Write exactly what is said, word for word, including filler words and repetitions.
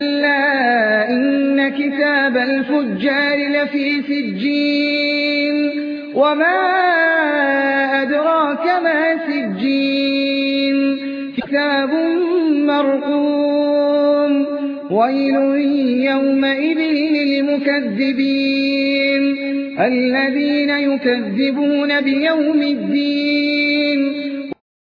كلا إن كتاب الفجار لفي سجين وما أدراك ما سجين كتاب مرقوم ويل يومئذ للمكذبين الذين يكذبون بيوم الدين